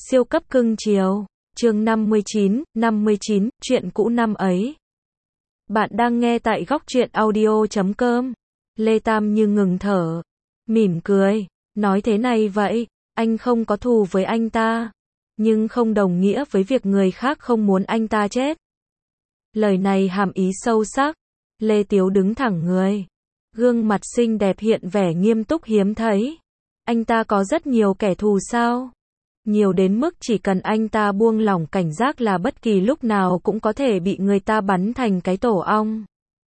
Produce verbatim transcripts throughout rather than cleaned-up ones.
Siêu cấp cưng chiều. Chương năm mươi chín, năm mươi chín, chuyện cũ năm ấy. Bạn đang nghe tại góc truyện audio chấm com. Lê Tam như ngừng thở, mỉm cười, nói thế này vậy, anh không có thù với anh ta, nhưng không đồng nghĩa với việc người khác không muốn anh ta chết. Lời này hàm ý sâu sắc. Lê Tiếu đứng thẳng người, gương mặt xinh đẹp hiện vẻ nghiêm túc hiếm thấy. Anh ta có rất nhiều kẻ thù sao? Nhiều đến mức chỉ cần anh ta buông lỏng cảnh giác là bất kỳ lúc nào cũng có thể bị người ta bắn thành cái tổ ong.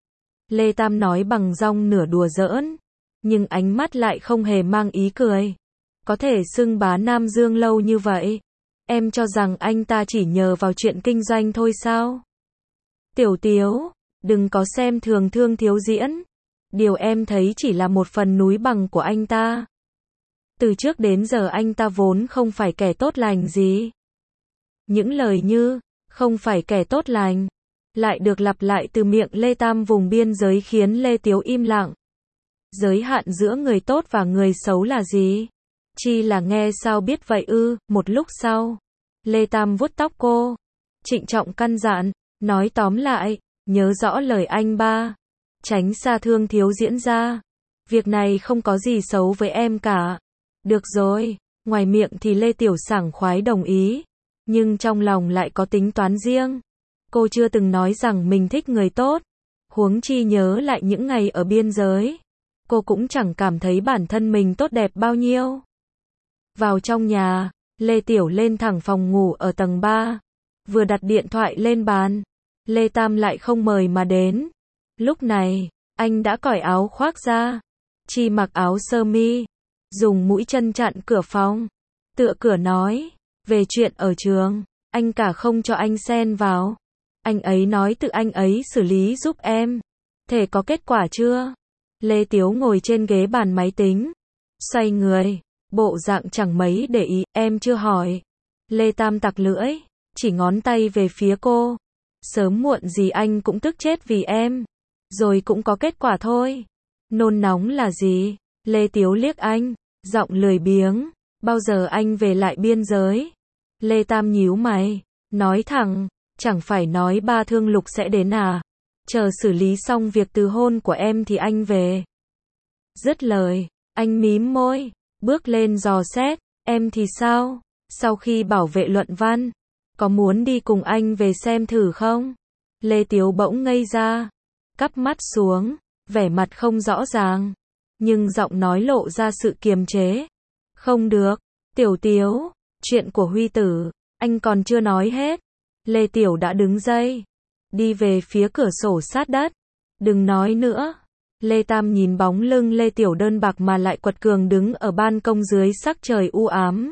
Lê Tam nói bằng giọng nửa đùa giỡn, nhưng ánh mắt lại không hề mang ý cười. Có thể xưng bá Nam Dương lâu như vậy, em cho rằng anh ta chỉ nhờ vào chuyện kinh doanh thôi sao? Tiểu Tiếu, đừng có xem thường Thương Thiếu Diễn. Điều em thấy chỉ là một phần núi bằng của anh ta. Từ trước đến giờ anh ta vốn không phải kẻ tốt lành gì. Những lời như, không phải kẻ tốt lành, lại được lặp lại từ miệng Lê Tam vùng biên giới khiến Lê Tiếu im lặng. Giới hạn giữa người tốt và người xấu là gì? Chi là nghe sao biết vậy ư? Một lúc sau, Lê Tam vuốt tóc cô, trịnh trọng căn dặn, nói tóm lại, nhớ rõ lời anh ba, tránh xa Thương Thiếu Diễn ra. Việc này không có gì xấu với em cả. Được rồi, ngoài miệng thì Lê Tiểu sảng khoái đồng ý, nhưng trong lòng lại có tính toán riêng. Cô chưa từng nói rằng mình thích người tốt, huống chi nhớ lại những ngày ở biên giới. Cô cũng chẳng cảm thấy bản thân mình tốt đẹp bao nhiêu. Vào trong nhà, Lê Tiểu lên thẳng phòng ngủ ở tầng ba. Vừa đặt điện thoại lên bàn, Lê Tam lại không mời mà đến. Lúc này, anh đã cởi áo khoác ra, chỉ mặc áo sơ mi, dùng mũi chân chặn cửa phòng, tựa cửa nói, về chuyện ở trường, anh cả không cho anh xen vào. Anh ấy nói tự anh ấy xử lý giúp em. Thể có kết quả chưa? Lê Tiếu ngồi trên ghế bàn máy tính, xoay người, bộ dạng chẳng mấy để ý, em chưa hỏi. Lê Tam tặc lưỡi, chỉ ngón tay về phía cô. Sớm muộn gì anh cũng tức chết vì em, rồi cũng có kết quả thôi. Nôn nóng là gì? Lê Tiếu liếc anh, giọng lười biếng, bao giờ anh về lại biên giới? Lê Tam nhíu mày, nói thẳng, chẳng phải nói ba Thương Lục sẽ đến à? Chờ xử lý xong việc từ hôn của em thì anh về. Dứt lời, anh mím môi, bước lên dò xét, em thì sao? Sau khi bảo vệ luận văn, có muốn đi cùng anh về xem thử không? Lê Tiếu bỗng ngây ra, cắp mắt xuống, vẻ mặt không rõ ràng, nhưng giọng nói lộ ra sự kiềm chế. Không được, Tiểu Tiếu, chuyện của Huy Tử, anh còn chưa nói hết. Lê Tiểu đã đứng dậy, đi về phía cửa sổ sát đất. Đừng nói nữa. Lê Tam nhìn bóng lưng Lê Tiểu đơn bạc mà lại quật cường đứng ở ban công dưới sắc trời u ám.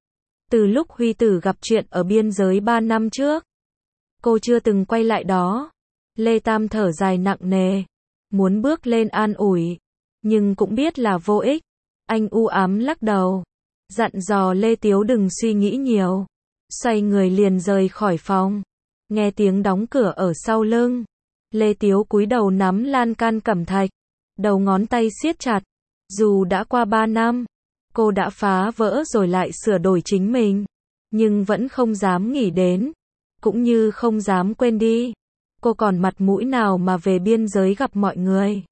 Từ lúc Huy Tử gặp chuyện ở biên giới ba năm trước, cô chưa từng quay lại đó. Lê Tam thở dài nặng nề, muốn bước lên an ủi, nhưng cũng biết là vô ích. Anh u ám lắc đầu, dặn dò Lê Tiếu đừng suy nghĩ nhiều, xoay người liền rời khỏi phòng. Nghe tiếng đóng cửa ở sau lưng, Lê Tiếu cúi đầu nắm lan can cẩm thạch, đầu ngón tay siết chặt. Dù đã qua ba năm, cô đã phá vỡ rồi lại sửa đổi chính mình, nhưng vẫn không dám nghĩ đến, cũng như không dám quên đi. Cô còn mặt mũi nào mà về biên giới gặp mọi người?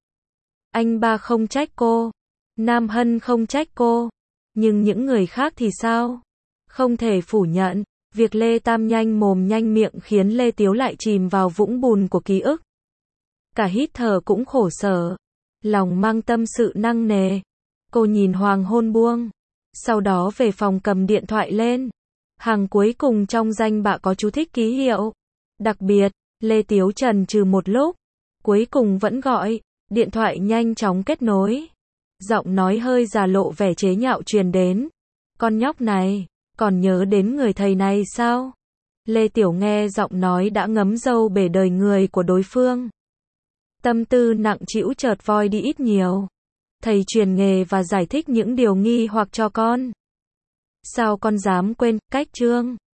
Anh ba không trách cô, Nam Hân không trách cô, nhưng những người khác thì sao? Không thể phủ nhận, việc Lê Tam nhanh mồm nhanh miệng khiến Lê Tiếu lại chìm vào vũng bùn của ký ức. Cả hít thở cũng khổ sở, lòng mang tâm sự nặng nề. Cô nhìn hoàng hôn buông, sau đó về phòng cầm điện thoại lên. Hàng cuối cùng trong danh bạ có chú thích ký hiệu. Đặc biệt, Lê Tiếu chần chừ một lúc, cuối cùng vẫn gọi. Điện thoại nhanh chóng kết nối. Giọng nói hơi già lộ vẻ chế nhạo truyền đến. Con nhóc này, còn nhớ đến người thầy này sao? Lê Tiểu nghe giọng nói đã ngấm dâu bể đời người của đối phương. Tâm tư nặng trĩu chợt vơi đi ít nhiều. Thầy truyền nghề và giải thích những điều nghi hoặc cho con. Sao con dám quên, cách chương